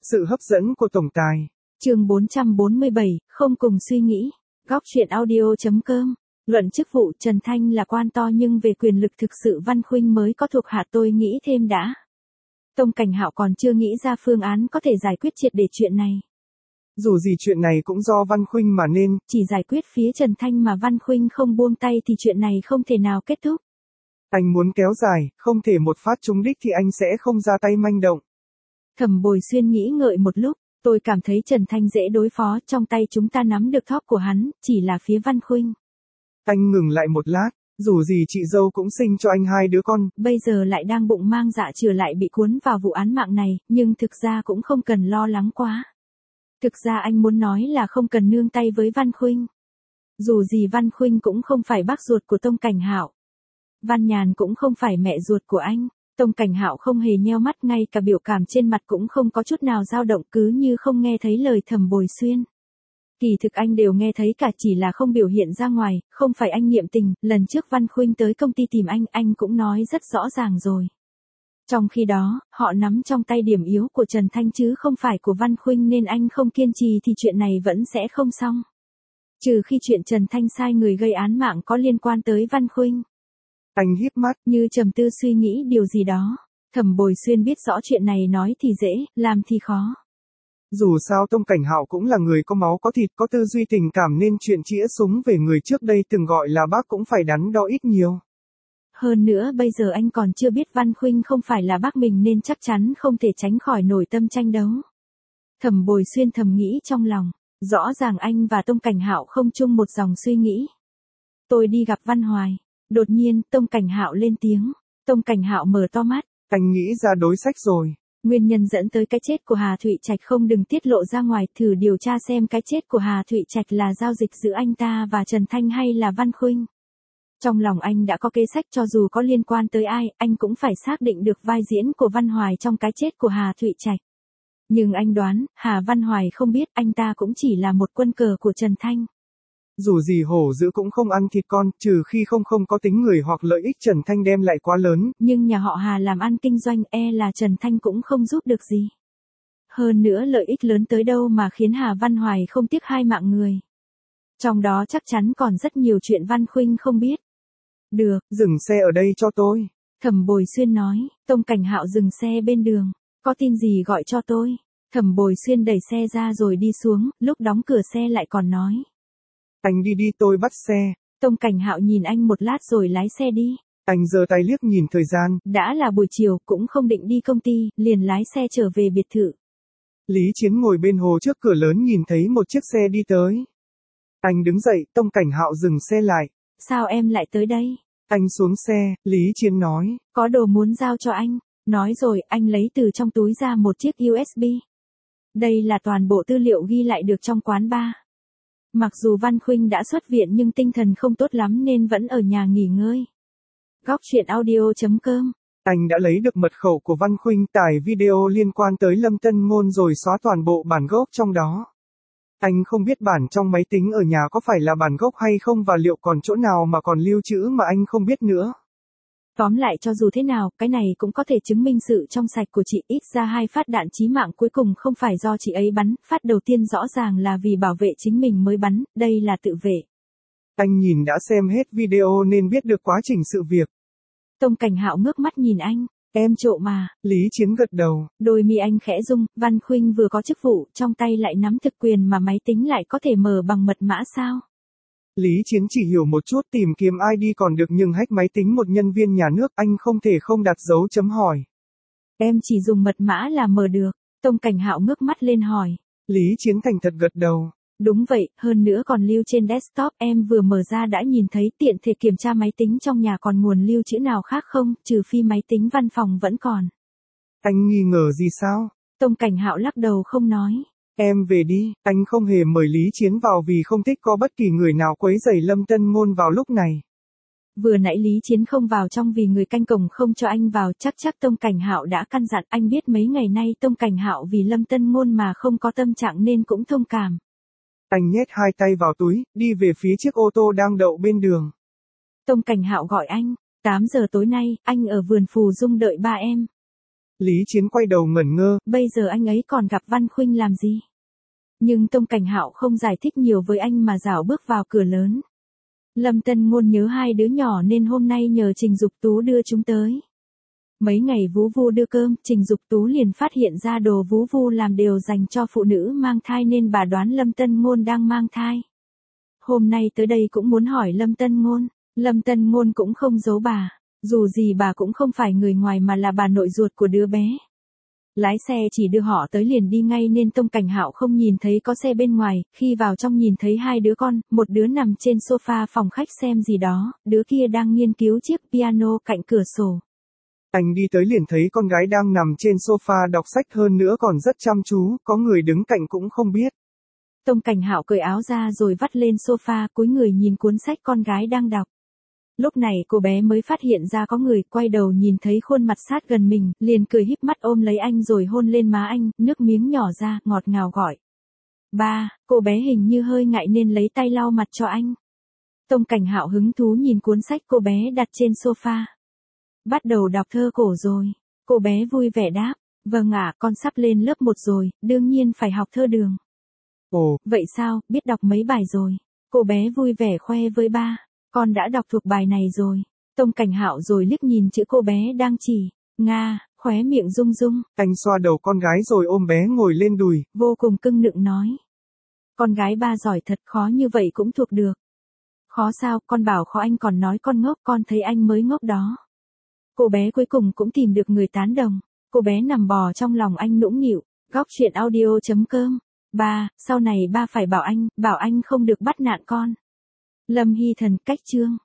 Sự hấp dẫn của tổng tài. Chương 447, không cùng suy nghĩ. Góc truyện audio.com. Luận chức vụ Trần Thanh là quan to nhưng về quyền lực thực sự Văn Khuynh mới có thuộc hạ, tôi nghĩ thêm đã. Tông Cảnh Hạo còn chưa nghĩ ra phương án có thể giải quyết triệt để chuyện này. Dù gì chuyện này cũng do Văn Khuynh mà nên. Chỉ giải quyết phía Trần Thanh mà Văn Khuynh không buông tay thì chuyện này không thể nào kết thúc. Anh muốn kéo dài, không thể một phát trúng đích thì anh sẽ không ra tay manh động. Thẩm Bồi Xuyên nghĩ ngợi một lúc, tôi cảm thấy Trần Thanh dễ đối phó, trong tay chúng ta nắm được thóp của hắn, chỉ là phía Văn Khuynh. Anh ngừng lại một lát, dù gì chị dâu cũng sinh cho anh 2 đứa con. Bây giờ lại đang bụng mang dạ chửa lại bị cuốn vào vụ án mạng này, nhưng thực ra cũng không cần lo lắng quá. Thực ra anh muốn nói là không cần nương tay với Văn Khuynh. Dù gì Văn Khuynh cũng không phải bác ruột của Tông Cảnh Hạo. Văn Nhàn cũng không phải mẹ ruột của anh. Tông Cảnh Hạo không hề nheo mắt, ngay cả biểu cảm trên mặt cũng không có chút nào dao động, cứ như không nghe thấy lời Thẩm Bồi Xuyên. Kỳ thực anh đều nghe thấy cả, chỉ là không biểu hiện ra ngoài, không phải anh niệm tình, lần trước Văn Khuynh tới công ty tìm anh cũng nói rất rõ ràng rồi. Trong khi đó, họ nắm trong tay điểm yếu của Trần Thanh chứ không phải của Văn Khuynh, nên anh không kiên trì thì chuyện này vẫn sẽ không xong. Trừ khi chuyện Trần Thanh sai người gây án mạng có liên quan tới Văn Khuynh. Anh híp mắt, như trầm tư suy nghĩ điều gì đó. Thẩm Bồi Xuyên biết rõ chuyện này nói thì dễ, làm thì khó. Dù sao Tông Cảnh Hạo cũng là người có máu có thịt, có tư duy tình cảm, nên chuyện chĩa súng về người trước đây từng gọi là bác cũng phải đắn đo ít nhiều. Hơn nữa bây giờ anh còn chưa biết Văn Khuynh không phải là bác mình nên chắc chắn không thể tránh khỏi nổi tâm tranh đấu. Thẩm Bồi Xuyên thầm nghĩ trong lòng, rõ ràng anh và Tông Cảnh Hạo không chung một dòng suy nghĩ. Tôi đi gặp Văn Hoài. Đột nhiên, Tông Cảnh Hạo lên tiếng. Tông Cảnh Hạo mở to mắt. Anh nghĩ ra đối sách rồi. Nguyên nhân dẫn tới cái chết của Hà Thụy Trạch không đừng tiết lộ ra ngoài, thử điều tra xem cái chết của Hà Thụy Trạch là giao dịch giữa anh ta và Trần Thanh hay là Văn Khuynh. Trong lòng anh đã có kế sách, cho dù có liên quan tới ai, anh cũng phải xác định được vai diễn của Văn Hoài trong cái chết của Hà Thụy Trạch. Nhưng anh đoán, Hà Văn Hoài không biết anh ta cũng chỉ là một quân cờ của Trần Thanh. Dù gì hổ dữ cũng không ăn thịt con, trừ khi không có tính người hoặc lợi ích Trần Thanh đem lại quá lớn. Nhưng nhà họ Hà làm ăn kinh doanh, là Trần Thanh cũng không giúp được gì. Hơn nữa lợi ích lớn tới đâu mà khiến Hà Văn Hoài không tiếc 2 mạng người. Trong đó chắc chắn còn rất nhiều chuyện Văn Khuynh không biết. Được, dừng xe ở đây cho tôi. Thẩm Bồi Xuyên nói. Tông Cảnh Hạo dừng xe bên đường. Có tin gì gọi cho tôi. Thẩm Bồi Xuyên đẩy xe ra rồi đi xuống, lúc đóng cửa xe lại còn nói. Anh đi tôi bắt xe. Tông Cảnh Hạo nhìn anh một lát rồi lái xe đi. Anh giơ tay liếc nhìn thời gian. Đã là buổi chiều, cũng không định đi công ty, liền lái xe trở về biệt thự. Lý Chiến ngồi bên hồ trước cửa lớn nhìn thấy một chiếc xe đi tới. Anh đứng dậy, Tông Cảnh Hạo dừng xe lại. Sao em lại tới đây? Anh xuống xe, Lý Chiến nói. Có đồ muốn giao cho anh. Nói rồi, anh lấy từ trong túi ra một chiếc USB. Đây là toàn bộ tư liệu ghi lại được trong quán bar. Mặc dù Văn Khuynh đã xuất viện nhưng tinh thần không tốt lắm nên vẫn ở nhà nghỉ ngơi. Góc truyện audio.com. Anh đã lấy được mật khẩu của Văn Khuynh, tải video liên quan tới Lâm Tân Ngôn rồi xóa toàn bộ bản gốc trong đó. Anh không biết bản trong máy tính ở nhà có phải là bản gốc hay không và liệu còn chỗ nào mà còn lưu trữ mà anh không biết nữa. Tóm lại cho dù thế nào, cái này cũng có thể chứng minh sự trong sạch của chị, ít ra 2 phát đạn chí mạng cuối cùng không phải do chị ấy bắn, phát đầu tiên rõ ràng là vì bảo vệ chính mình mới bắn, đây là tự vệ. Anh nhìn đã xem hết video nên biết được quá trình sự việc. Tông Cảnh Hạo ngước mắt nhìn anh, em trộm mà. Lý Chiến gật đầu. Đôi mi anh khẽ rung, Văn Khuynh vừa có chức vụ, trong tay lại nắm thực quyền mà máy tính lại có thể mở bằng mật mã sao? Lý Chiến chỉ hiểu một chút, tìm kiếm ID còn được nhưng hack máy tính một nhân viên nhà nước, anh không thể không đặt dấu chấm hỏi. Em chỉ dùng mật mã là mở được. Tông Cảnh Hạo ngước mắt lên hỏi. Lý Chiến thành thật gật đầu. Đúng vậy, hơn nữa còn lưu trên desktop, em vừa mở ra đã nhìn thấy, tiện thể kiểm tra máy tính trong nhà còn nguồn lưu trữ nào khác không, trừ phi máy tính văn phòng vẫn còn. Anh nghi ngờ gì sao? Tông Cảnh Hạo lắc đầu không nói. Em về đi, anh không hề mời Lý Chiến vào vì không thích có bất kỳ người nào quấy rầy Lâm Tân Ngôn vào lúc này. Vừa nãy Lý Chiến không vào trong vì người canh cổng không cho anh vào, chắc Tông Cảnh Hạo đã căn dặn, anh biết mấy ngày nay Tông Cảnh Hạo vì Lâm Tân Ngôn mà không có tâm trạng nên cũng thông cảm. Anh nhét 2 tay vào túi, đi về phía chiếc ô tô đang đậu bên đường. Tông Cảnh Hạo gọi anh, 8 giờ tối nay, anh ở vườn Phù Dung đợi ba em. Lý Chiến quay đầu ngẩn ngơ. Bây giờ anh ấy còn gặp Văn Khuynh làm gì? Nhưng Tông Cảnh Hạo không giải thích nhiều với anh mà rảo bước vào cửa lớn. Lâm Tân Ngôn nhớ hai đứa nhỏ nên hôm nay nhờ Trình Dục Tú đưa chúng tới. Mấy ngày Vú Vu đưa cơm, Trình Dục Tú liền phát hiện ra đồ Vú Vu làm đều dành cho phụ nữ mang thai nên bà đoán Lâm Tân Ngôn đang mang thai. Hôm nay tới đây cũng muốn hỏi Lâm Tân Ngôn. Lâm Tân Ngôn cũng không giấu bà. Dù gì bà cũng không phải người ngoài mà là bà nội ruột của đứa bé. Lái xe chỉ đưa họ tới liền đi ngay nên Tông Cảnh Hạo không nhìn thấy có xe bên ngoài, khi vào trong nhìn thấy hai đứa con, một đứa nằm trên sofa phòng khách xem gì đó, đứa kia đang nghiên cứu chiếc piano cạnh cửa sổ. Anh đi tới liền thấy con gái đang nằm trên sofa đọc sách hơn nữa còn rất chăm chú, có người đứng cạnh cũng không biết. Tông Cảnh Hạo cởi áo ra rồi vắt lên sofa, cúi người nhìn cuốn sách con gái đang đọc. Lúc này cô bé mới phát hiện ra có người, quay đầu nhìn thấy khuôn mặt sát gần mình, liền cười híp mắt ôm lấy anh rồi hôn lên má anh, nước miếng nhỏ ra, ngọt ngào gọi. Ba, cô bé hình như hơi ngại nên lấy tay lau mặt cho anh. Tông Cảnh Hạo hứng thú nhìn cuốn sách cô bé đặt trên sofa. Bắt đầu đọc thơ cổ rồi. Cô bé vui vẻ đáp, vâng ạ, con sắp lên lớp 1 rồi, đương nhiên phải học thơ đường. Ồ, vậy sao, biết đọc mấy bài rồi? Cô bé vui vẻ khoe với ba. Con đã đọc thuộc bài này rồi. Tông Cảnh Hạo rồi liếc nhìn chữ cô bé đang chỉ. Nga, khóe miệng rung rung. Anh xoa đầu con gái rồi ôm bé ngồi lên đùi. Vô cùng cưng nựng nói. Con gái ba giỏi thật, khó như vậy cũng thuộc được. Khó sao, con bảo khó anh còn nói con ngốc, con thấy anh mới ngốc đó. Cô bé cuối cùng cũng tìm được người tán đồng. Cô bé nằm bò trong lòng anh nũng nịu. Góc truyện audio.com. Ba, sau này ba phải bảo anh không được bắt nạt con. Lâm Hy Thần, cách chương.